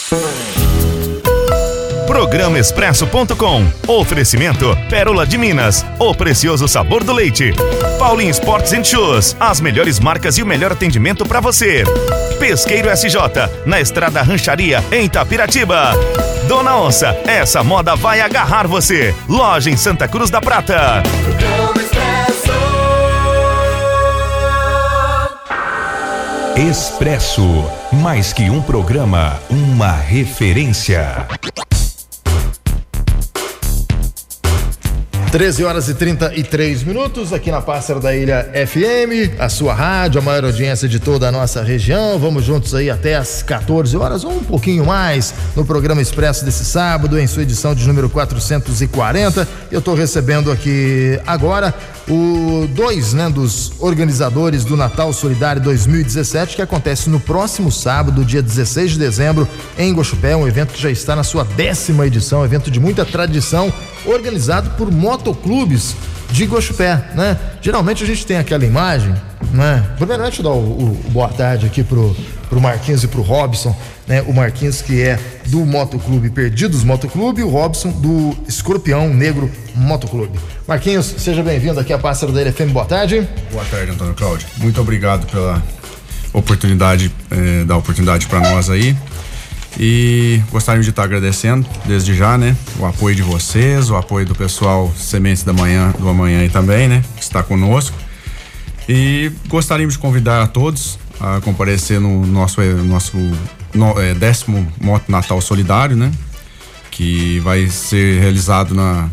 Programa Expresso.com. Oferecimento Pérola de Minas, o precioso sabor do leite. Paulinho Sports & Shoes, as melhores marcas e o melhor atendimento para você. Pesqueiro SJ, na Estrada Rancharia, em Itapiratiba. Dona Onça, essa moda vai agarrar você. Loja em Santa Cruz da Prata. Expresso, mais que um programa, uma referência. 13h33 aqui na Pássaro da Ilha FM, a sua rádio, a maior audiência de toda a nossa região. Vamos juntos aí até as 14 horas ou um pouquinho mais no programa Expresso desse sábado, em sua edição de número 440. Eu estou recebendo aqui agora dois dos organizadores do Natal Solidário 2017, que acontece no próximo sábado, dia 16 de dezembro, em Guaxupé, um evento que já está na sua 10ª edição, um evento de muita tradição, organizado por motoclubes de Guaxupé, né? Geralmente a gente tem aquela imagem, né? Primeiramente dar o boa tarde aqui pro Marquinhos e pro Robson, né? O Marquinhos, que é do Motoclube Perdidos Motoclube, e o Robson do Escorpião Negro Motoclube. Marquinhos, seja bem-vindo aqui à Pássaro da Ilha FM, boa tarde. Boa tarde, Antônio Cláudio. Muito obrigado pela oportunidade, dar oportunidade para nós aí. E gostaríamos de estar agradecendo desde já, né? O apoio de vocês, o apoio do pessoal Sementes do Amanhã aí também, né? Que está conosco. E gostaríamos de convidar a todos a comparecer no nosso 10º Moto Natal Solidário, né? Que vai ser realizado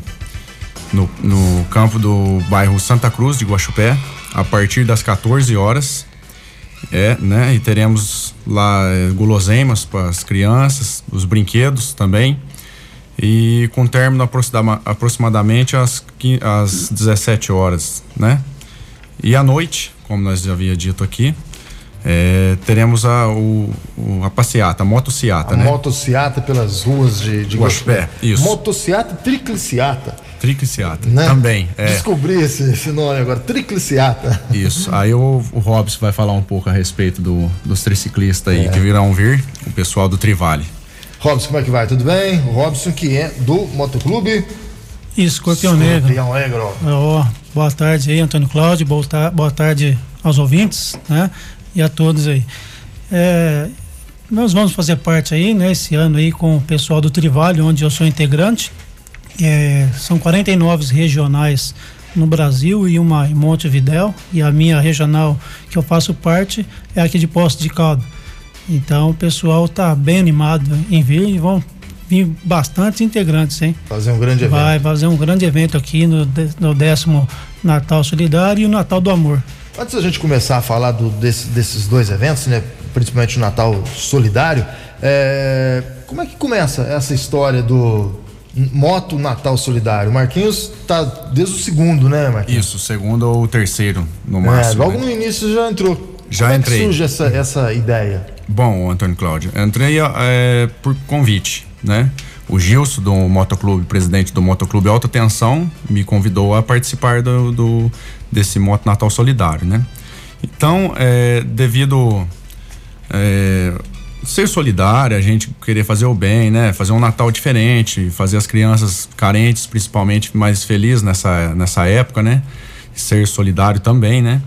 no campo do bairro Santa Cruz de Guaxupé, a partir das 14 horas. Né? E teremos lá guloseimas para as crianças, os brinquedos também. E com término aproximadamente às 17 horas, né? E à noite, como nós já havia dito aqui, teremos a passeata, a motociata, né? Motociata pelas ruas de Guaxupé. Isso. Motociata, tricliciata. Tricliciata, né? Também. Descobri esse nome agora, tricliciata. Isso, aí o Robson vai falar um pouco a respeito dos triciclistas aí que virão vir, o pessoal do Trivale. Robson, como é que vai? Tudo bem? O Robson, que é do Motoclube Escorpião Negro. Escorpião Negro. Boa tarde aí, Antônio Cláudio, boa tarde aos ouvintes, né? E a todos aí. Nós vamos fazer parte aí, né? Esse ano aí com o pessoal do Trivale, onde eu sou integrante. São 49 regionais no Brasil e uma em Montevidéu, e a minha regional que eu faço parte é aqui de Poços de Caldas. Então o pessoal está bem animado em vir, e vão vir bastantes integrantes, hein? Fazer um grande evento. Vai fazer um grande evento aqui no 10º Natal Solidário e o Natal do Amor. Antes da gente começar a falar desses dois eventos, né, principalmente o Natal Solidário, como é que começa essa história do Moto Natal Solidário? Marquinhos tá desde o segundo, né, Marquinhos? Isso, segundo ou terceiro no máximo. Logo no início já entrou. Já entrei. Como é que surge essa ideia? Bom, Antônio Cláudio, entrei por convite, né? O Gilson do Motoclube, presidente do Motoclube Alta Tensão, me convidou a participar desse Moto Natal Solidário, né? Então, devido ser solidário, a gente querer fazer o bem, né? Fazer um Natal diferente, fazer as crianças carentes, principalmente, mais felizes nessa época, né? Ser solidário também, né?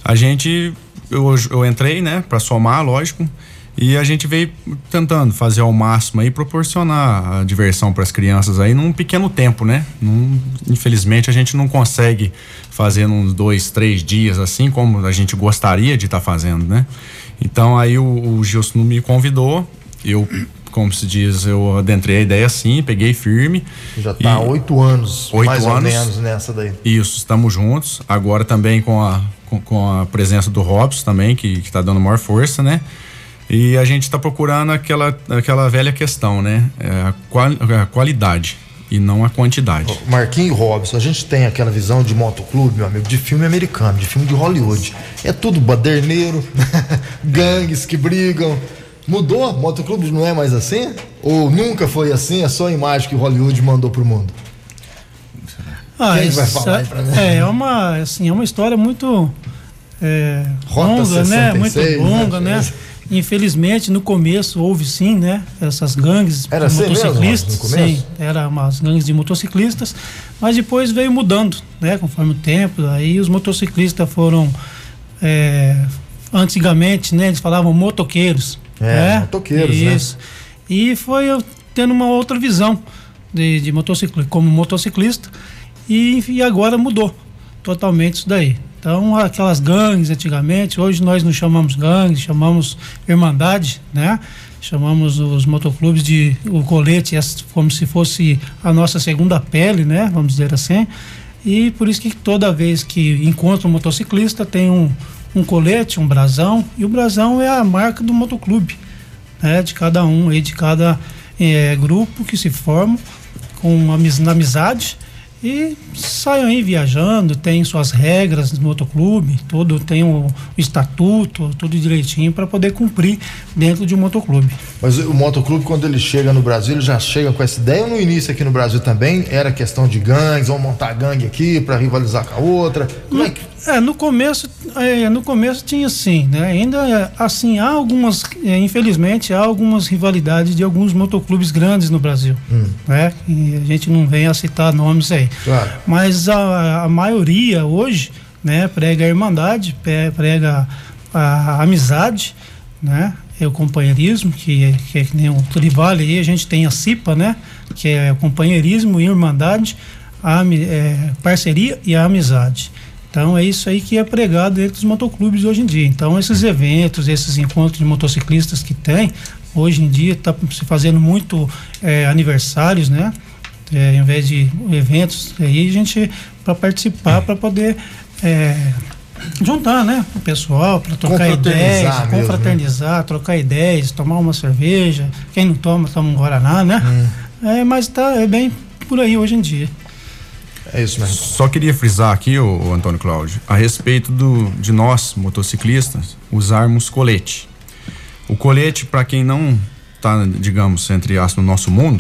Eu entrei, né? Para somar, lógico, e a gente veio tentando fazer ao máximo aí, proporcionar a diversão para as crianças aí num pequeno tempo, né? Infelizmente a gente não consegue fazer uns 2, 3 dias assim como a gente gostaria de estar fazendo, né? Então aí o Gilson me convidou, eu, como se diz, eu adentrei a ideia assim, peguei firme. Já tá há 8 anos, mais ou menos nessa daí. Isso, estamos juntos, agora também com a presença do Robson também, que tá dando maior força, né? E a gente está procurando aquela velha questão, né? A qualidade e não a quantidade. Marquinhos e Robson, a gente tem aquela visão de motoclube, meu amigo, de filme americano, de filme de Hollywood. É tudo baderneiro, gangues que brigam. Mudou? Motoclube não é mais assim? Ou nunca foi assim? É só a imagem que o Hollywood mandou pro mundo? Quem vai falar aí pra mim? É uma história muito longa, né? Muito longa, né? Infelizmente, no começo houve sim, né? Essas gangues de motociclistas. Sim, eram umas gangues de motociclistas, mas depois veio mudando, né? Conforme o tempo, aí os motociclistas foram, antigamente, né? Eles falavam motoqueiros. Motoqueiros, isso. Né? E foi eu tendo uma outra visão de motociclista, como motociclista, e agora mudou totalmente isso daí. Então, aquelas gangues antigamente, hoje nós não chamamos gangues, chamamos irmandade, né? Chamamos os motoclubes o colete como se fosse a nossa segunda pele, né? Vamos dizer assim. E por isso que toda vez que encontra um motociclista tem um colete, um brasão, e o brasão é a marca do motoclube, né? De cada um aí, de cada grupo que se forma na amizade e saem aí viajando, tem suas regras no motoclube, tudo, tem o estatuto, tudo direitinho para poder cumprir dentro de um motoclube. Mas o motoclube, quando ele chega no Brasil, ele já chega com essa ideia, ou no início aqui no Brasil também era questão de gangues, vamos montar gangue aqui para rivalizar com a outra? Como é que... No começo tinha sim, né? Ainda assim, há algumas, infelizmente, há algumas rivalidades de alguns motoclubes grandes no Brasil, né? E a gente não vem a citar nomes aí. Claro. Mas a maioria hoje, né? Prega a irmandade, prega a amizade, né? O companheirismo, que é que nem o Trivale aí, a gente tem a CIPA, né? Que é o companheirismo e irmandade, parceria e a amizade. Então é isso aí que é pregado dentro dos motoclubes hoje em dia. Então esses eventos, esses encontros de motociclistas que tem, hoje em dia está se fazendo muito aniversários, né? Em vez de eventos, aí a gente para participar, para poder juntar, né? O pessoal, para trocar ideias, confraternizar, trocar ideias, tomar uma cerveja. Quem não toma um Guaraná, né? Mas é bem por aí hoje em dia. É isso mesmo. Só queria frisar aqui, o Antônio Cláudio, a respeito de nós, motociclistas, usarmos colete. O colete, para quem não está, digamos, entre aspas, no nosso mundo,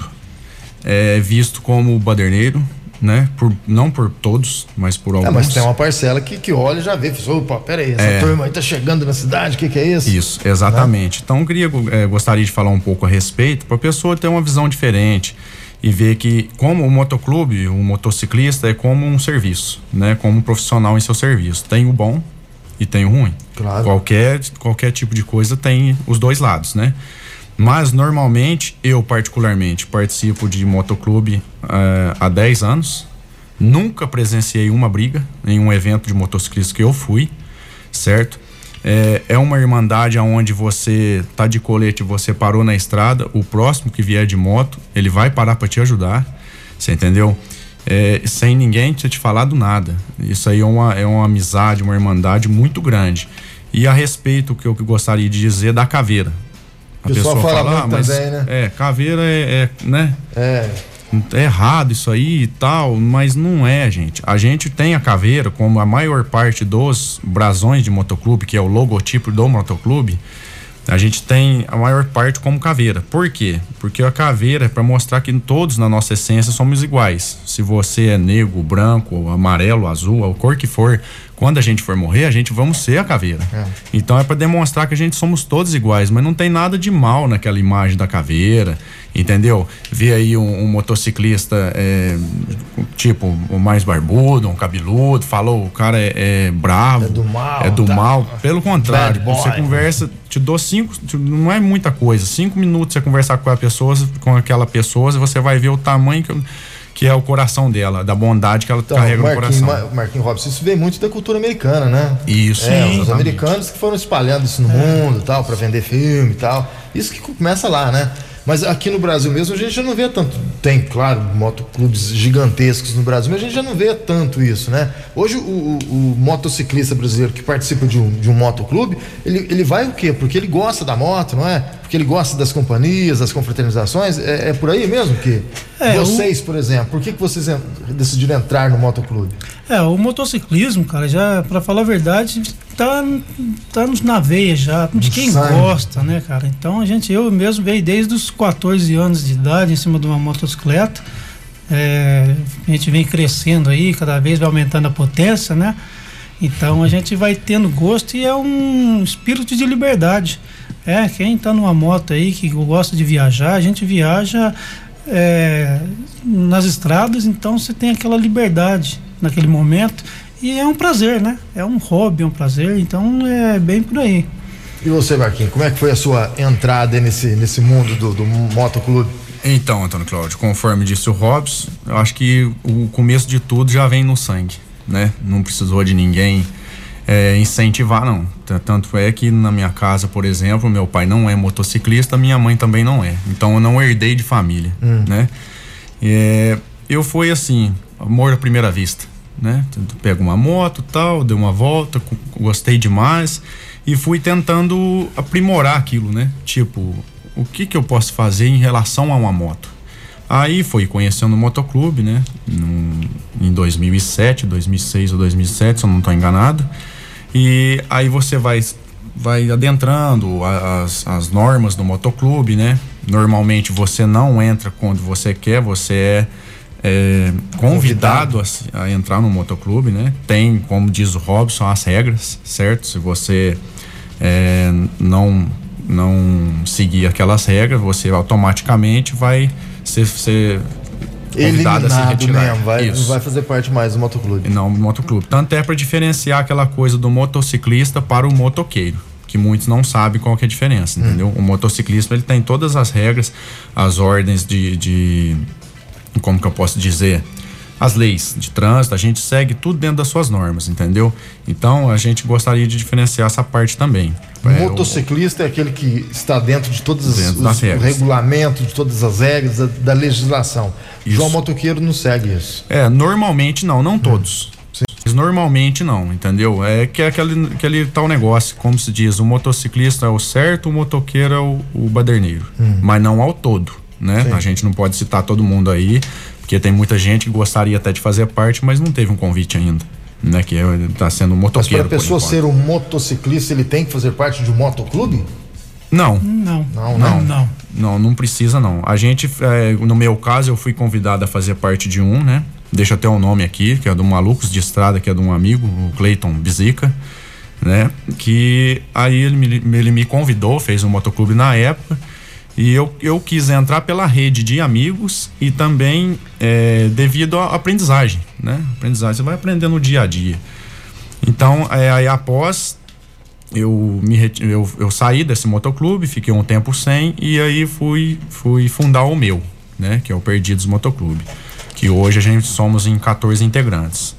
é visto como baderneiro, né? Não por todos, mas por alguns. Mas tem uma parcela que olha e já vê, opa, peraí, essa turma aí tá chegando na cidade, o que é isso? Isso, exatamente. Né? Então, gostaria de falar um pouco a respeito, para a pessoa ter uma visão diferente e ver que, como o motoclube, o motociclista é como um serviço, né? Como um profissional em seu serviço. Tem o bom e tem o ruim. Claro. Qualquer tipo de coisa tem os dois lados, né? Mas, normalmente, eu particularmente participo de motoclube há 10 anos. Nunca presenciei uma briga em um evento de motociclistas que eu fui, certo? É uma irmandade onde você tá de colete, você parou na estrada, o próximo que vier de moto, ele vai parar para te ajudar, você entendeu? Sem ninguém te falar do nada. Isso aí é uma amizade, uma irmandade muito grande. E a respeito, que eu gostaria de dizer da caveira. A pessoa fala, mas também, né? Caveira né? É errado isso aí e tal, mas não é, gente. A gente tem a caveira como a maior parte dos brasões de motoclube, que é o logotipo do motoclube. A gente tem a maior parte como caveira. Por quê? Porque a caveira é para mostrar que todos, na nossa essência, somos iguais. Se você é negro, branco, amarelo, azul, a cor que for, quando a gente for morrer, a gente vamos ser a caveira. Então é para demonstrar que a gente somos todos iguais, mas não tem nada de mal naquela imagem da caveira, entendeu? Vê aí um motociclista tipo o mais barbudo, um cabeludo, falou o cara é bravo, é do mal. Pelo contrário, você conversa, te dou não é muita coisa, 5 minutos você conversar com aquela pessoa, você vai ver o tamanho que é o coração dela, da bondade que ela carrega no coração. Marquinhos Robson, isso vem muito da cultura americana, né? Isso. Os americanos que foram espalhando isso no mundo, tal, para vender filme e tal. Isso que começa lá, né? Mas aqui no Brasil mesmo a gente já não vê tanto. Tem, claro, motoclubes gigantescos no Brasil, mas a gente já não vê tanto isso, né? Hoje o motociclista brasileiro que participa de um motoclube, ele vai o quê? Porque ele gosta da moto, não é? Porque ele gosta das companhias, das confraternizações. É por aí mesmo que vocês, por exemplo, por que vocês decidiram entrar no motoclube? O motociclismo, cara, já, pra falar a verdade, tá na veia já, de quem gosta, né, cara? Então eu mesmo veio desde os 14 anos de idade em cima de uma motocicleta. A gente vem crescendo aí, cada vez vai aumentando a potência, né? Então a gente vai tendo gosto e é um espírito de liberdade. Quem tá numa moto aí que gosta de viajar, a gente viaja nas estradas, então você tem aquela liberdade naquele momento e é um prazer, né? É um hobby, é um prazer, então é bem por aí. E você, Marquinhos, como é que foi a sua entrada nesse mundo do motoclube? Então, Antônio Cláudio, conforme disse o Robson, eu acho que o começo de tudo já vem no sangue, né? Não precisou de ninguém incentivar, não. Tanto é que na minha casa, por exemplo, meu pai não é motociclista, minha mãe também não é. Então eu não herdei de família, né? Eu fui assim, amor à primeira vista, né? Pego uma moto, tal, dei uma volta, gostei demais e fui tentando aprimorar aquilo, né? Tipo, o que eu posso fazer em relação a uma moto? Aí fui conhecendo o motoclube, né? Em 2007, 2006 ou 2007, se eu não estou enganado. E aí você vai adentrando as normas do motoclube, né? Normalmente você não entra quando você quer, você é convidado a entrar no motoclube, né? Tem, como diz o Robson, as regras, certo? Se você não seguir aquelas regras, você automaticamente vai ser convidado a se retirar. Mesmo, não vai fazer parte mais do motoclube. Não, do motoclube. Tanto é para diferenciar aquela coisa do motociclista para o motoqueiro, que muitos não sabem qual que é a diferença, entendeu? O motociclismo, ele tem todas as regras, as ordens de como que eu posso dizer, as leis de trânsito, a gente segue tudo dentro das suas normas, entendeu? Então a gente gostaria de diferenciar essa parte também. O motociclista é aquele que está dentro de todos os regulamentos, de todas as regras da legislação. Isso. João motoqueiro não segue isso. Normalmente não todos. Mas normalmente não, entendeu? Que é aquele tal negócio, como se diz, o motociclista é o certo, o motoqueiro é o baderneiro, mas não ao todo, né? Sim. A gente não pode citar todo mundo aí, porque tem muita gente que gostaria até de fazer parte, mas não teve um convite ainda, né? Que tá sendo um motoqueiro. Mas para a pessoa ser um motociclista, ele tem que fazer parte de um motoclube? Não precisa não. A gente, no meu caso, eu fui convidado a fazer parte de um, né? Deixa até o nome aqui, que é do Malucos de Estrada, que é de um amigo, o Cleiton Bizica, né? Que aí ele me convidou, fez um motoclube na época. E eu quis entrar pela rede de amigos e também devido à aprendizagem, né? Aprendizagem, você vai aprender no dia a dia. Então, aí após eu saí desse motoclube, fiquei um tempo sem e aí fui fundar o meu, né? Que é o Perdidos Motoclube, que hoje a gente somos em 14 integrantes.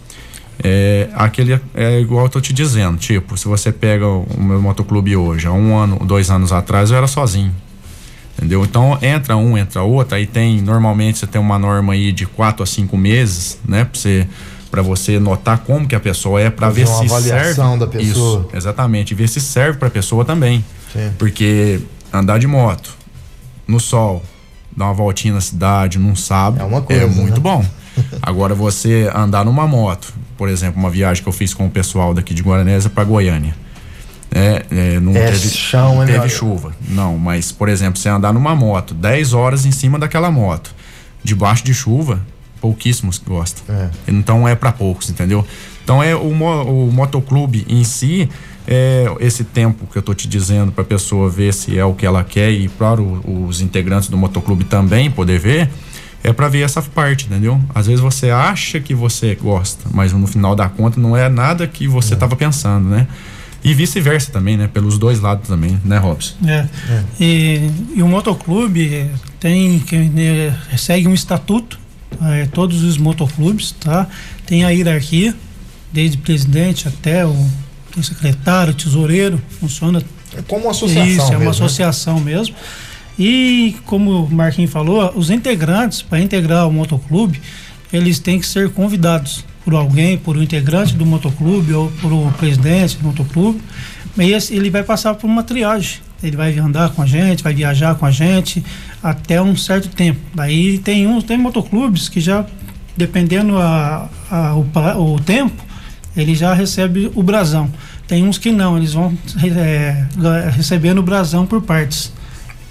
Igual eu tô te dizendo, tipo, se você pega o meu motoclube hoje, há 1 ano, 2 anos atrás eu era sozinho. Entendeu? Então entra um, entra outro, aí normalmente você tem uma norma aí de 4 a 5 meses, né? Pra você notar como que a pessoa é, pra ver se serve. Uma avaliação da pessoa. Isso, exatamente, ver se serve pra pessoa também. Sim. Porque andar de moto, no sol, dar uma voltinha na cidade, num sábado, é muito bom. Agora você andar numa moto, por exemplo, uma viagem que eu fiz com o pessoal daqui de Guaranésia pra Goiânia. Não teve chuva. Não, mas, por exemplo, você andar numa moto 10 horas em cima daquela moto, debaixo de chuva, pouquíssimos que gostam. Então é para poucos, entendeu? Então o motoclube em si, esse tempo que eu tô te dizendo pra pessoa ver se é o que ela quer e para os integrantes do motoclube também poder ver, é pra ver essa parte, entendeu? Às vezes você acha que você gosta, mas no final da conta não é nada que você tava pensando, né? E vice-versa também, né? Pelos dois lados também, né, Robson? E o motoclube segue um estatuto, todos os motoclubes, tá? Tem a hierarquia, desde presidente até o secretário, tesoureiro, funciona. É como uma associação. Isso, uma associação mesmo. E como o Marquinhos falou, os integrantes, para integrar o motoclube, eles têm que ser convidados por alguém, por um integrante do motoclube ou por um presidente do motoclube, mas ele vai passar por uma triagem. Ele vai andar com a gente, vai viajar com a gente até um certo tempo. Daí tem motoclubes que já, dependendo o tempo, ele já recebe o brasão. Tem uns que não, eles vão recebendo o brasão por partes.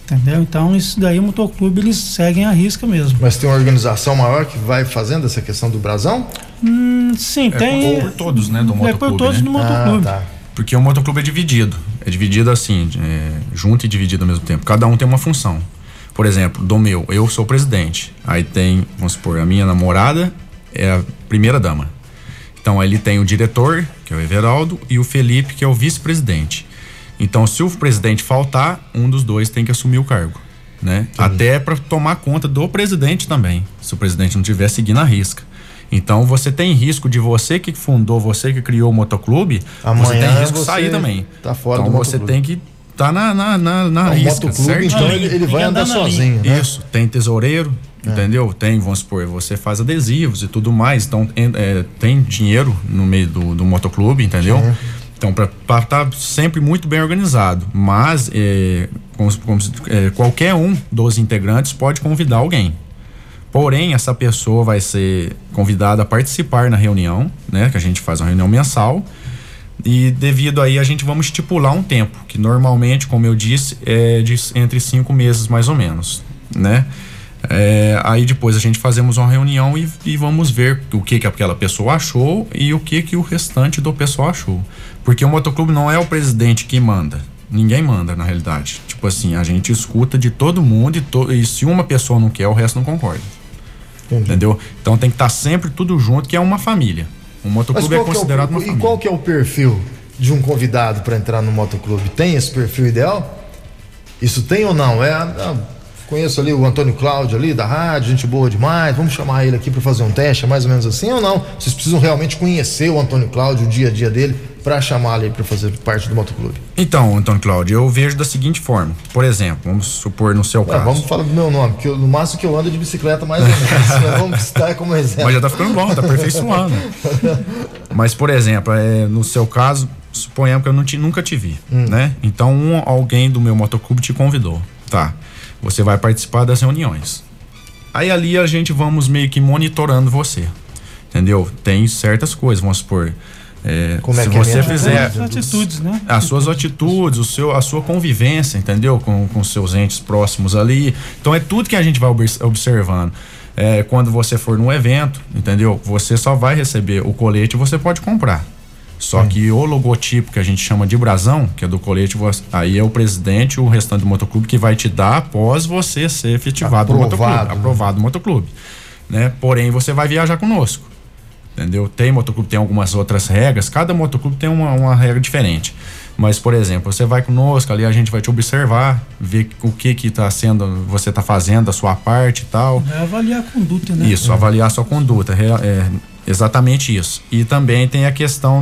Entendeu? Então isso daí o motoclube eles seguem a risca mesmo. Mas tem uma organização maior que vai fazendo essa questão do brasão? Sim, tem. Por todos, né, do motoclube. É por todos, né? Do motoclube. Tá. Porque o motoclube é dividido assim, junto e dividido ao mesmo tempo. Cada um tem uma função. Por exemplo, eu sou o presidente. Aí tem, vamos supor, a minha namorada é a primeira dama. Então ele tem o diretor, que é o Everaldo, e o Felipe, que é o vice-presidente. Então, se o presidente faltar, um dos dois tem que assumir o cargo, né? Até para tomar conta do presidente também, se o presidente não estiver seguindo a risca. Então, você tem risco de você que fundou, você que criou o motoclube, amanhã você tem risco de sair também. Tá fora então, do você motoclube. tem que estar na risca, motoclube, certo? então ele vai andar sozinho, né? Isso, tem tesoureiro, entendeu? Tem, vamos supor, você faz adesivos e tudo mais, então tem dinheiro no meio do motoclube, entendeu? Então, para estar sempre muito bem organizado, mas qualquer um dos integrantes pode convidar alguém. Porém, essa pessoa vai ser convidada a participar na reunião, né? Que a gente faz uma reunião mensal, e devido aí a gente vamos estipular um tempo, que normalmente, como eu disse, é entre 5 meses mais ou menos, né? Aí depois a gente fazemos uma reunião e vamos ver o que aquela pessoa achou e o que o restante do pessoal achou. Porque o motoclube não é o presidente que manda. Ninguém manda, na realidade. Tipo assim, a gente escuta de todo mundo e se uma pessoa não quer, o resto não concorda. Entendi. Entendeu? Então tem que estar sempre tudo junto, que é uma família. O motoclube é considerado uma família. E qual que é o perfil de um convidado para entrar no motoclube? Tem esse perfil ideal? Isso tem ou não? Conheço ali o Antônio Cláudio ali da rádio, gente boa demais, vamos chamar ele aqui para fazer um teste, é mais ou menos assim ou não? Vocês precisam realmente conhecer o Antônio Cláudio, o dia a dia dele, para chamar ele para fazer parte do motoclube? Então, Antônio Cláudio, eu vejo da seguinte forma, por exemplo, vamos supor no seu caso. Vamos falar do meu nome, porque no máximo que eu ando de bicicleta mais ou menos, vamos citar como exemplo. Mas já tá ficando bom, tá aperfeiçoando. Mas, por exemplo, no seu caso, suponhamos que eu nunca te vi, né? Então, alguém do meu motoclube te convidou, tá? Você vai participar das reuniões. Aí ali a gente vamos meio que monitorando você, entendeu? Tem certas coisas, vamos supor, se você fizer as atitudes, né? As suas atitudes, a sua convivência, entendeu? Com seus entes próximos ali. Então é tudo que a gente vai observando. Quando você for num evento, entendeu? Você só vai receber o colete e você pode comprar. Só que o logotipo que a gente chama de brasão, que é do colete, aí é o presidente e o restante do motoclube que vai te dar após você ser efetivado no motoclube, aprovado no motoclube, né? Porém, você vai viajar conosco, entendeu? Tem motoclube, tem algumas outras regras, cada motoclube tem uma regra diferente. Mas, por exemplo, você vai conosco, ali a gente vai te observar, ver o que tá sendo, você tá fazendo a sua parte e tal. Avaliar a conduta, né? Isso, avaliar a sua conduta, exatamente isso. E também tem a questão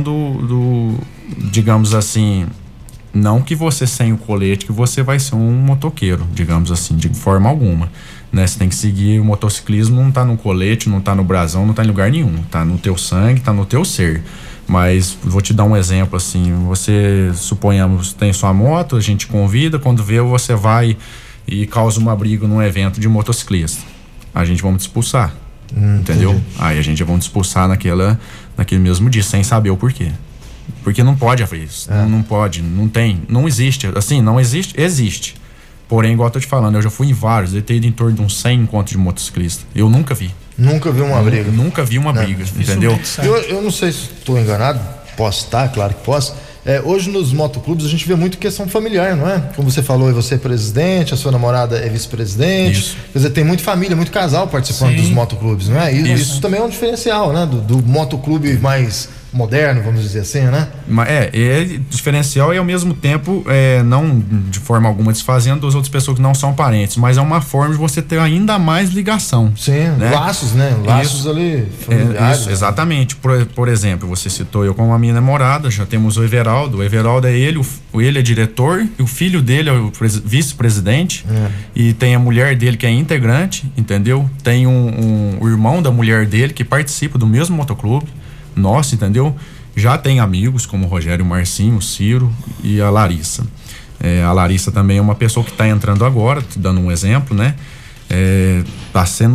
digamos assim, não que você sem o colete que você vai ser um motoqueiro, digamos assim, de forma alguma, né? Você tem que seguir o motociclismo, não tá no colete, não tá no brasão, não tá em lugar nenhum, tá no teu sangue, tá no teu ser. Mas vou te dar um exemplo assim, você, suponhamos, tem sua moto, a gente convida, quando vê você vai e causa uma briga num evento de motociclista, a gente vamos te expulsar. Entendeu? Entendi. Aí a gente vai te expulsar naquele mesmo dia, sem saber o porquê. Porque não pode haver isso. Não pode, não existe. Assim, não existe, existe. Porém, igual eu tô te falando, eu já fui em vários, eu tenho ido em torno de uns 100 encontros de motociclista. Eu nunca vi. Nunca vi uma briga? Nunca vi uma briga, entendeu? Eu não sei se estou enganado, posso estar, claro que posso. Hoje nos motoclubes a gente vê muito questão familiar, não é? Como você falou, você é presidente, a sua namorada é vice-presidente. Isso. Quer dizer, tem muita família, muito casal participando dos motoclubes, não é? Isso também é um diferencial, né? Do motoclube mais moderno, vamos dizer assim, né? Diferencial e ao mesmo tempo não de forma alguma desfazendo das outras pessoas que não são parentes, mas é uma forma de você ter ainda mais ligação. Sim, né? Laços, né? Laços ali familiares. Isso, exatamente. Por exemplo, você citou eu com a minha namorada, já temos o Everaldo. O Everaldo é ele é diretor, e o filho dele é o vice-presidente, e tem a mulher dele que é integrante, entendeu? Tem o irmão da mulher dele que participa do mesmo motoclube. Nossa, entendeu? Já tem amigos como o Rogério, o Marcinho, o Ciro e a Larissa. A Larissa também é uma pessoa que está entrando agora, dando um exemplo, né? Tá sendo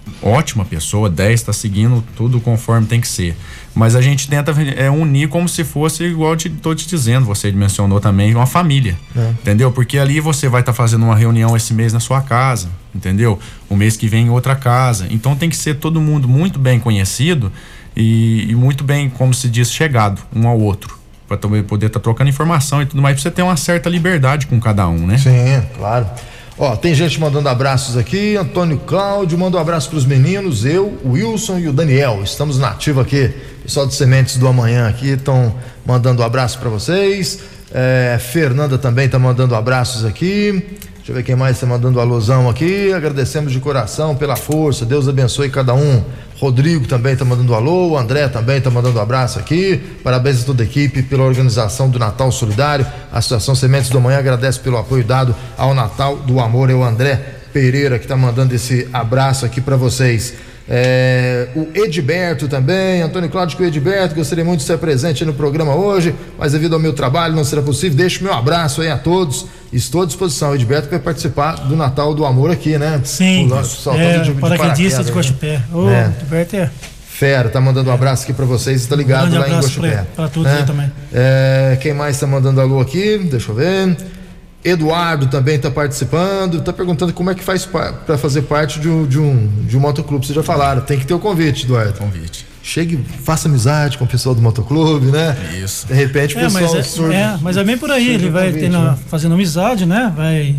ótima pessoa, 10 está seguindo tudo conforme tem que ser. Mas a gente tenta unir como se fosse, igual estou te dizendo, você mencionou também, uma família, entendeu? Porque ali você vai estar fazendo uma reunião esse mês na sua casa, entendeu? O mês que vem em outra casa. Então tem que ser todo mundo muito bem conhecido e muito bem, como se diz, chegado um ao outro, para poder estar trocando informação e tudo mais, para você ter uma certa liberdade com cada um, né? Sim, claro. Ó, tem gente mandando abraços aqui. Antônio Cláudio manda um abraço pros meninos, eu, o Wilson e o Daniel. Estamos na ativa aqui. Pessoal de Sementes do Amanhã aqui estão mandando um abraço para vocês. Fernanda também tá mandando abraços aqui. Deixa eu ver quem mais está mandando um alusão aqui. Agradecemos de coração pela força. Deus abençoe cada um. Rodrigo também está mandando um alô. O André também está mandando um abraço aqui. Parabéns a toda a equipe pela organização do Natal Solidário. A Associação Sementes do Amanhã agradece pelo apoio dado ao Natal do Amor. É o André Pereira que está mandando esse abraço aqui para vocês. O Edberto também, Antônio Cláudio, com o Edberto, gostaria muito de ser presente no programa hoje, mas devido ao meu trabalho não será possível. Deixo meu abraço aí a todos, estou à disposição. O Edberto vai participar do Natal do Amor aqui, né? Sim, paraquedista de Guaxupé. Edberto é fera, tá mandando um abraço aqui pra vocês, tá ligado lá em Guaxupé. Pra todos aí também. Quem mais tá mandando alô aqui? Deixa eu ver. Eduardo também está participando, está perguntando como é que faz para fazer parte de um motoclube. Vocês já falaram, tem que ter o convite, Eduardo. Convite. Chegue, faça amizade com o pessoal do motoclube, né? Isso. De repente o pessoal mas é bem por aí, ele vai fazendo amizade, né? Vai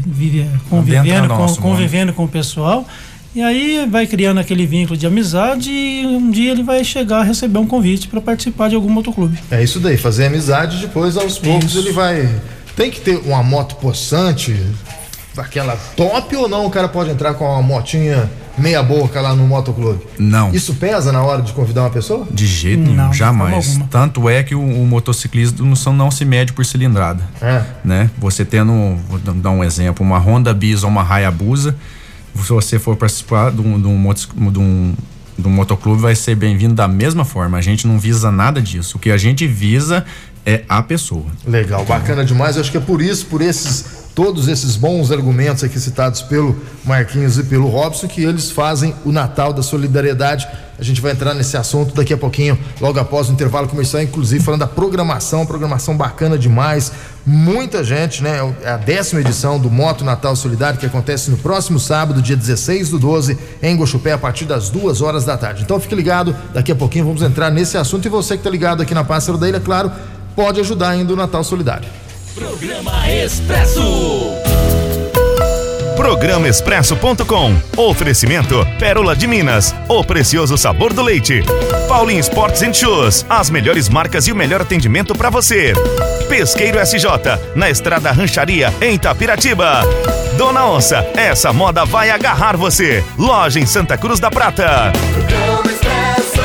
convivendo com o pessoal. E aí vai criando aquele vínculo de amizade e um dia ele vai chegar a receber um convite para participar de algum motoclube. É isso daí, fazer amizade, depois aos poucos ele vai... Tem que ter uma moto possante, aquela top, ou não? O cara pode entrar com uma motinha meia boca lá no motoclube? Não. Isso pesa na hora de convidar uma pessoa? De jeito nenhum, jamais. Tanto é que o motociclista não se mede por cilindrada, né? Você tendo, vou dar um exemplo, uma Honda Bis ou uma Hayabusa, se você for participar de um motoclube, vai ser bem-vindo da mesma forma. A gente não visa nada disso. O que a gente visa é a pessoa. Legal, bacana demais. Eu acho que é por todos esses bons argumentos aqui citados pelo Marquinhos e pelo Robson, que eles fazem o Natal da Solidariedade. A gente vai entrar nesse assunto daqui a pouquinho, logo após o intervalo comercial, inclusive falando da programação bacana demais. Muita gente, né? É a 10ª edição do Moto Natal Solidário, que acontece no próximo sábado, dia 16/12, em Guaxupé, a partir das 2h da tarde. Então fique ligado, daqui a pouquinho vamos entrar nesse assunto, e você que está ligado aqui na Pássaro da Ilha, claro, pode ajudar ainda o Natal Solidário. Programa Expresso. Programa Expresso.com. Oferecimento Pérola de Minas, o precioso sabor do leite. Paulinho Sports and Shoes, as melhores marcas e o melhor atendimento para você. Pesqueiro SJ, na Estrada Rancharia, em Itapiratiba. Dona Onça, essa moda vai agarrar você. Loja em Santa Cruz da Prata. Programa Expresso.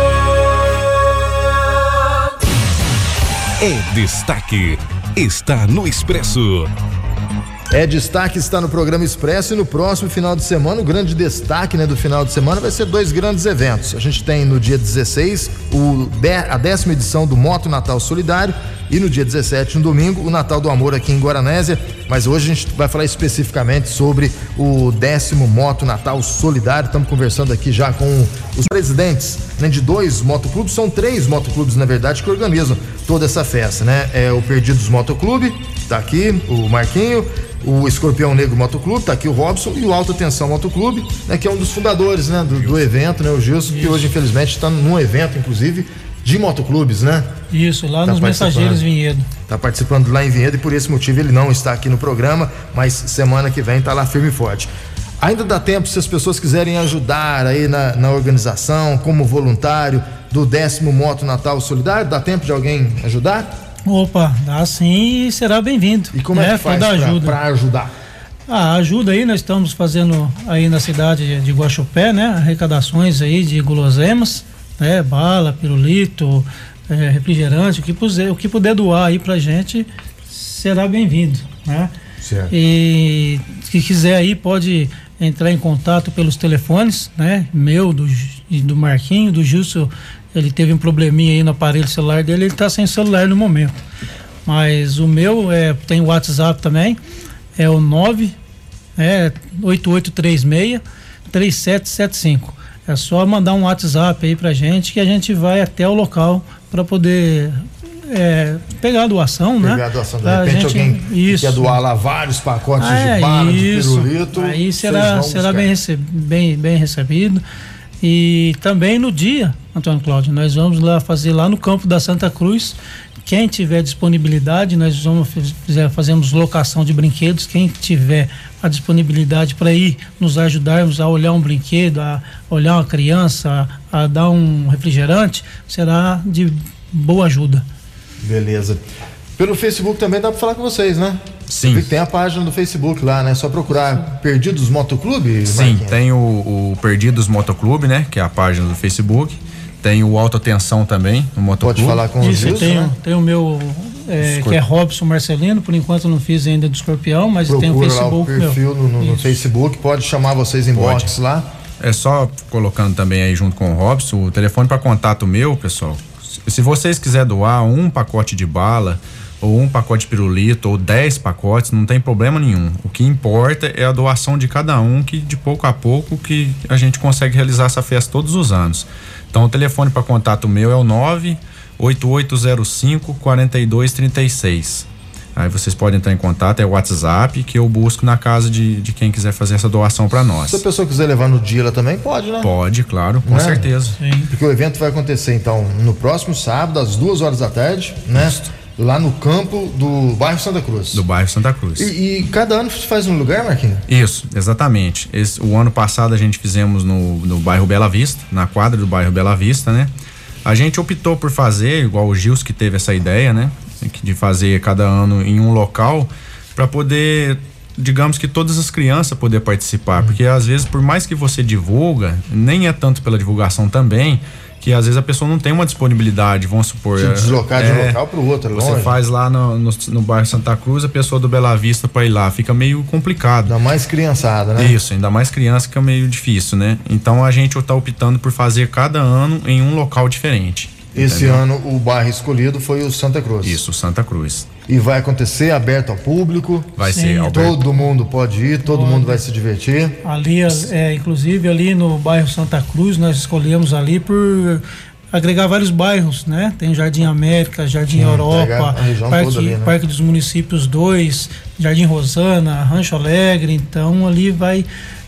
É destaque. Está no Expresso. Destaque, está no programa Expresso, e no próximo final de semana, o grande destaque, né, do final de semana vai ser 2 grandes eventos. A gente tem no dia 16 a 10ª edição do Moto Natal Solidário, e no dia 17, no domingo, o Natal do Amor aqui em Guaranésia. Mas hoje a gente vai falar especificamente sobre o 10º Moto Natal Solidário. Estamos conversando aqui já com os presidentes, né, de 2 motoclubes. São 3 motoclubes, na verdade, que organizam toda essa festa, né? É o Perdidos Motoclube, tá aqui o Marquinho. O Escorpião Negro Motoclube, tá aqui o Robson, e o Alta Tensão Motoclube, né, que é um dos fundadores, né, do evento, né, o Gilson, que hoje infelizmente está num evento, inclusive, de motoclubes, né? Isso, lá nos Mensageiros Vinhedo. Tá participando lá em Vinhedo, e por esse motivo ele não está aqui no programa, mas semana que vem tá lá firme e forte. Ainda dá tempo, se as pessoas quiserem ajudar aí na organização, como voluntário do 10º Moto Natal Solidário, dá tempo de alguém ajudar? Opa, dá sim, e será bem-vindo. E como é que faz para ajudar? Ajuda aí, nós estamos fazendo aí na cidade de Guaxupé, né? Arrecadações aí de guloseimas, né? Bala, pirulito, refrigerante, o que puder doar aí pra gente será bem-vindo, né? Certo. E se quiser aí pode entrar em contato pelos telefones, né? Meu, do Marquinho, do Gilson. Ele teve um probleminha aí no aparelho celular dele, ele tá sem celular no momento. Mas o meu tem o WhatsApp também, é o 8836-3775. É só mandar um WhatsApp aí pra gente que a gente vai até o local para poder pegar a doação, né? Pegar a doação, de repente alguém quer doar lá vários pacotes de bala, de pirulito. Aí será bem recebido. E também no dia, Antônio Cláudio, nós vamos lá fazer lá no campo da Santa Cruz. Quem tiver disponibilidade, nós fazemos locação de brinquedos. Quem tiver a disponibilidade para ir nos ajudarmos a olhar um brinquedo, a olhar uma criança, a dar um refrigerante, será de boa ajuda. Beleza. Pelo Facebook também dá para falar com vocês, né? Sim. Tem a página do Facebook lá, né? Só procurar Perdidos Motoclube? Sim, Marquinhos? tem o Perdidos Motoclube, né? Que é a página do Facebook. Tem o Alta Tensão também, no Motoclube. Pode falar com o Gilson, né? Tem o meu, que é Robson Marcelino, por enquanto eu não fiz ainda do Escorpião, mas tem o Facebook. Procura lá o perfil no Facebook, pode chamar vocês em box lá. É só colocando também aí junto com o Robson, o telefone para contato meu, pessoal. Se vocês quiserem doar um pacote de bala, ou um pacote de pirulito, ou 10 pacotes, não tem problema nenhum. O que importa é a doação de cada um, que de pouco a pouco que a gente consegue realizar essa festa todos os anos. Então o telefone para contato meu é o 98805-4236. Aí vocês podem entrar em contato, é o WhatsApp que eu busco na casa de quem quiser fazer essa doação para nós. Se a pessoa quiser levar no dia, ela também pode, né? Pode, claro, com certeza. Sim. Porque o evento vai acontecer então no próximo sábado, às 2h, né? Lá no campo do bairro Santa Cruz. Do bairro Santa Cruz. E cada ano se faz um lugar, Marquinhos? Isso, exatamente. O ano passado a gente fizemos no bairro Bela Vista, na quadra do bairro Bela Vista, né? A gente optou por fazer, igual o Gilson que teve essa ideia, né? De fazer cada ano em um local para poder, digamos que todas as crianças poder participar, porque às vezes por mais que você divulga, nem é tanto pela divulgação também, que às vezes a pessoa não tem uma disponibilidade, vamos supor, se deslocar de um local para o outro, você longe. faz lá no bairro Santa Cruz, a pessoa do Bela Vista para ir lá, fica meio complicado. Ainda mais criançada, né? Isso, ainda mais criança, fica meio difícil, né? Então a gente está optando por fazer cada ano em um local diferente. Esse entendeu? ano o bairro escolhido foi o Santa Cruz. Isso, Santa Cruz. E vai acontecer aberto ao público. Vai Sim, ser aberto. Todo mundo pode ir, todo mundo vai se divertir. Ali, inclusive ali no bairro Santa Cruz, nós escolhemos ali por agregar vários bairros, né? Tem Jardim América, Jardim Europa, Parque dos Municípios 2, Jardim Rosana, Rancho Alegre, então ali vai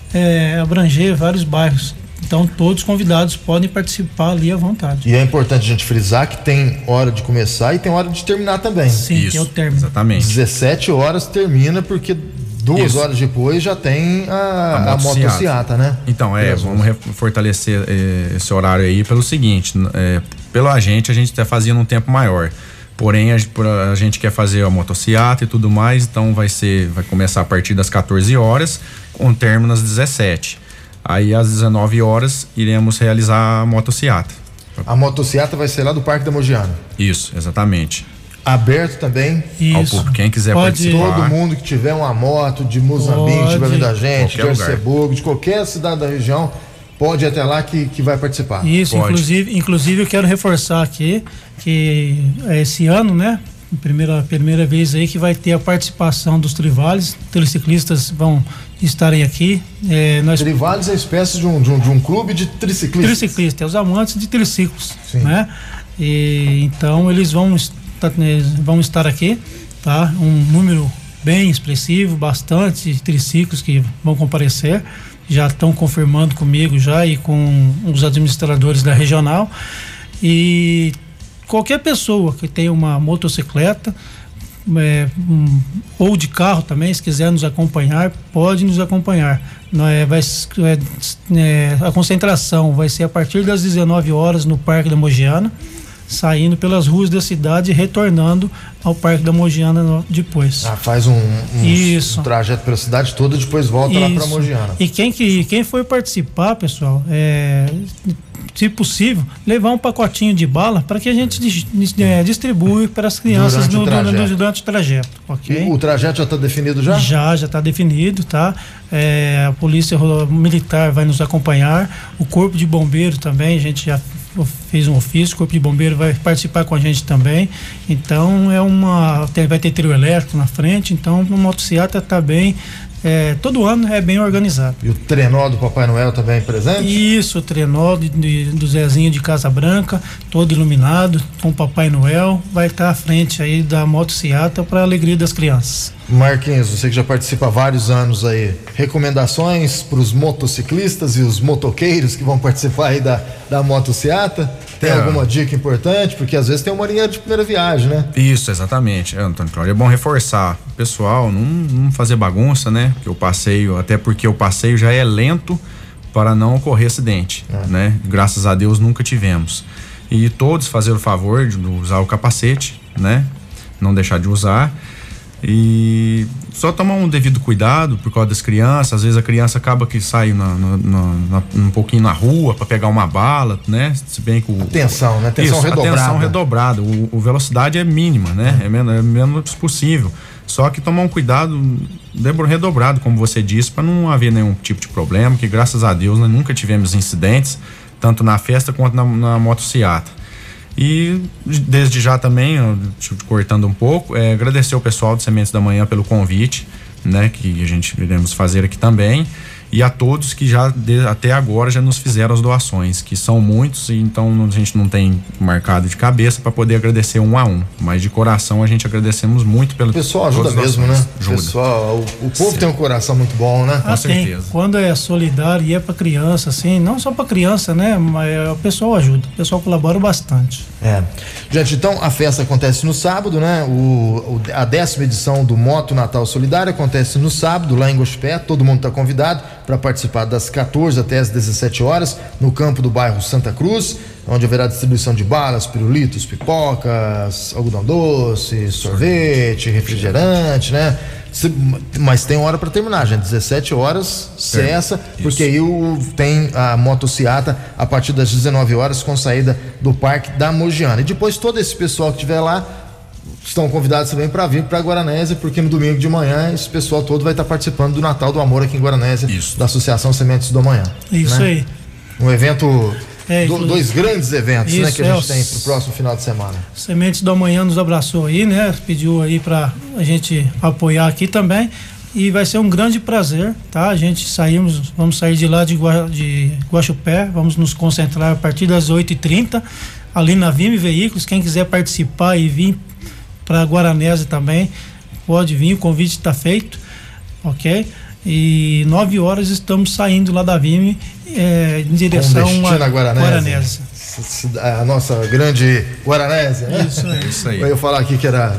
abranger vários bairros. Então todos os convidados podem participar ali à vontade. E é importante a gente frisar que tem hora de começar e tem hora de terminar também. Sim, Isso, tem o término. exatamente. 17 horas termina, porque 2 horas depois já tem a motociata, né? Então, vamos fortalecer esse horário aí pelo seguinte, pelo a gente até fazia num tempo maior. Porém, a gente quer fazer a motociata e tudo mais, então vai começar a partir das 14 horas, com término às 17. Aí às 19 horas iremos realizar a motociata. A motociata vai ser lá do Parque da Mogiana. Isso, exatamente. Aberto também ao público. Quem quiser participar. Todo mundo que tiver uma moto de Moçambique, estiver vindo da gente, de Arceburgo, de qualquer cidade da região, pode ir até lá que vai participar. Isso, inclusive eu quero reforçar aqui que esse ano, né? Primeira vez aí que vai ter a participação dos Trivales, triciclistas vão estarem aqui. Trivales é uma espécie de um clube de triciclistas. Triciclistas, os amantes de triciclos, né? E então eles vão estar aqui, tá? Um número bem expressivo, bastante triciclos que vão comparecer, já estão confirmando comigo já e com os administradores da regional. E qualquer pessoa que tenha uma motocicleta ou de carro também, se quiser nos acompanhar, pode nos acompanhar. A concentração vai ser a partir das 19 horas no Parque da Mogiana, saindo pelas ruas da cidade e retornando ao Parque da Mogiana depois. Faz um trajeto pela cidade toda e depois volta lá para Mogiana. E quem for participar, pessoal, se possível, levar um pacotinho de bala para que a gente distribui para as crianças durante o trajeto, ok? E o trajeto já está definido já? Já está definido, tá? A Polícia Militar vai nos acompanhar, o Corpo de Bombeiro também, a gente já fez um ofício, o Corpo de Bombeiro vai participar com a gente também. Então vai ter trio elétrico na frente, então a motociata está bem todo ano é bem organizado. E o trenó do Papai Noel também presente? Isso, o trenó do Zezinho de Casa Branca, todo iluminado, com o Papai Noel, vai estar à frente aí da motociata para a alegria das crianças. Marquinhos, você que já participa há vários anos aí, recomendações para os motociclistas e os motoqueiros que vão participar aí da motociata? Tem alguma dica importante? Porque às vezes tem um marinheiro de primeira viagem, né? Isso, exatamente, Antônio Cláudio. É bom reforçar, pessoal, não fazer bagunça, né? Até porque o passeio já é lento para não ocorrer acidente, né? Graças a Deus nunca tivemos. E todos fazer o favor de usar o capacete, né? Não deixar de usar. E só tomar um devido cuidado por causa das crianças. Às vezes a criança acaba que sai um pouquinho na rua para pegar uma bala, né? Se bem que atenção, né? Atenção redobrada. Atenção redobrada. A velocidade é mínima, né? É menos possível. Só que tomar um cuidado redobrado, como você disse, para não haver nenhum tipo de problema, que graças a Deus nós nunca tivemos incidentes, tanto na festa quanto na motociata. E desde já também, cortando um pouco, agradecer ao pessoal do Sementes da Manhã pelo convite, né, que a gente iremos fazer aqui também, e a todos que até agora já nos fizeram as doações, que são muitos, e então a gente não tem marcado de cabeça para poder agradecer um a um, mas de coração a gente agradecemos muito pelo... O pessoal ajuda mesmo, né? Ajuda. Pessoal, o povo tem um coração muito bom, né? Com certeza. Quando é solidário e é para criança, assim, não só para criança, né? Mas o pessoal ajuda, o pessoal colabora bastante. Gente, então a festa acontece no sábado, né? A 10ª edição do Moto Natal Solidário acontece no sábado, lá em Guaxupé. Todo mundo está convidado para participar das 14 até as 17 horas no campo do bairro Santa Cruz, onde haverá distribuição de balas, pirulitos, pipocas, algodão doce, sorvete, refrigerante, né? Mas tem hora para terminar, gente. 17 horas cessa, porque aí tem a motociata a partir das 19 horas com saída do Parque da Mogiana. E depois todo esse pessoal que estiver lá estão convidados também para vir para Guaranésia, porque no domingo de manhã esse pessoal todo vai estar participando do Natal do Amor aqui em Guaranésia, da Associação Sementes do Amanhã. Isso, né? Aí. Um evento, dois grandes eventos, né, que a gente tem pro próximo final de semana. Sementes do Amanhã nos abraçou aí, né? Pediu aí para a gente apoiar aqui também. E vai ser um grande prazer, tá? Vamos sair de lá de Guaxupé, vamos nos concentrar a partir das 8h30 ali na Vime Veículos. Quem quiser participar e vir para Guaranésia também, pode vir, o convite está feito, ok? E 9 horas estamos saindo lá da Vime em direção a Guaranésia. A nossa grande Guaranésia, né? Isso aí. Eu ia falar aqui que era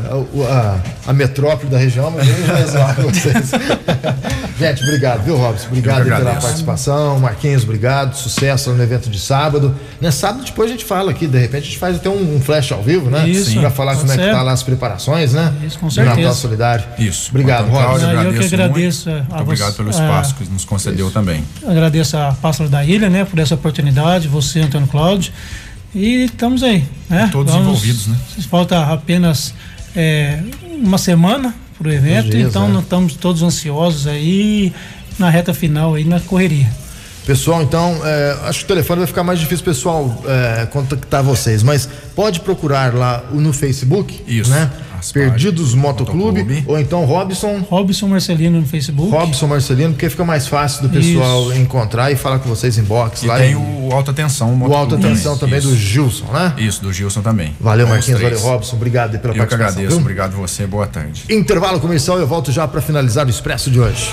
a metrópole da região, mas eu já ia zoar com vocês. Gente, obrigado, viu, Robson? Obrigado pela participação. Marquinhos, obrigado. Sucesso no evento de sábado. Sábado depois a gente fala aqui, de repente a gente faz até um flash ao vivo, né? Isso. Pra falar como é que tá lá as preparações, né? Isso, com certeza. Do Natal Solidário. Isso. Obrigado, Robson. Eu que agradeço. Muito obrigado pelo espaço que nos concedeu também. Agradeço a Pássaro da Ilha, né? Por essa oportunidade, você, Antônio Cláudio. E estamos aí, né? Todos envolvidos, né? Falta apenas uma semana para o evento, então nós estamos todos ansiosos aí na reta final aí na correria. Pessoal, então, acho que o telefone vai ficar mais difícil, pessoal, contactar vocês, mas pode procurar lá no Facebook, isso, né? Perdidos Motoclube, ou então Robson Marcelino no Facebook. Robson Marcelino, porque fica mais fácil do pessoal encontrar e falar com vocês em box. E lá tem o Alta Tensão. O Alta Tensão também do Gilson, né? Isso, do Gilson também. Valeu, Marquinhos, valeu, Robson, obrigado pela participação. Eu que agradeço, obrigado você, boa tarde. Intervalo comercial, eu volto já para finalizar o Expresso de hoje.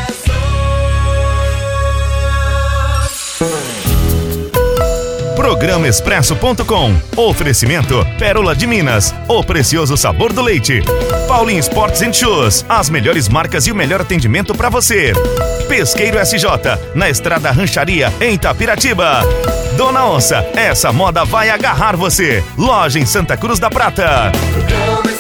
Programa Expresso.com. Oferecimento Pérola de Minas, o precioso sabor do leite. Paulinho Sports and Shoes, as melhores marcas e o melhor atendimento para você. Pesqueiro SJ, na Estrada Rancharia, em Itapiratiba. Dona Onça, essa moda vai agarrar você. Loja em Santa Cruz da Prata.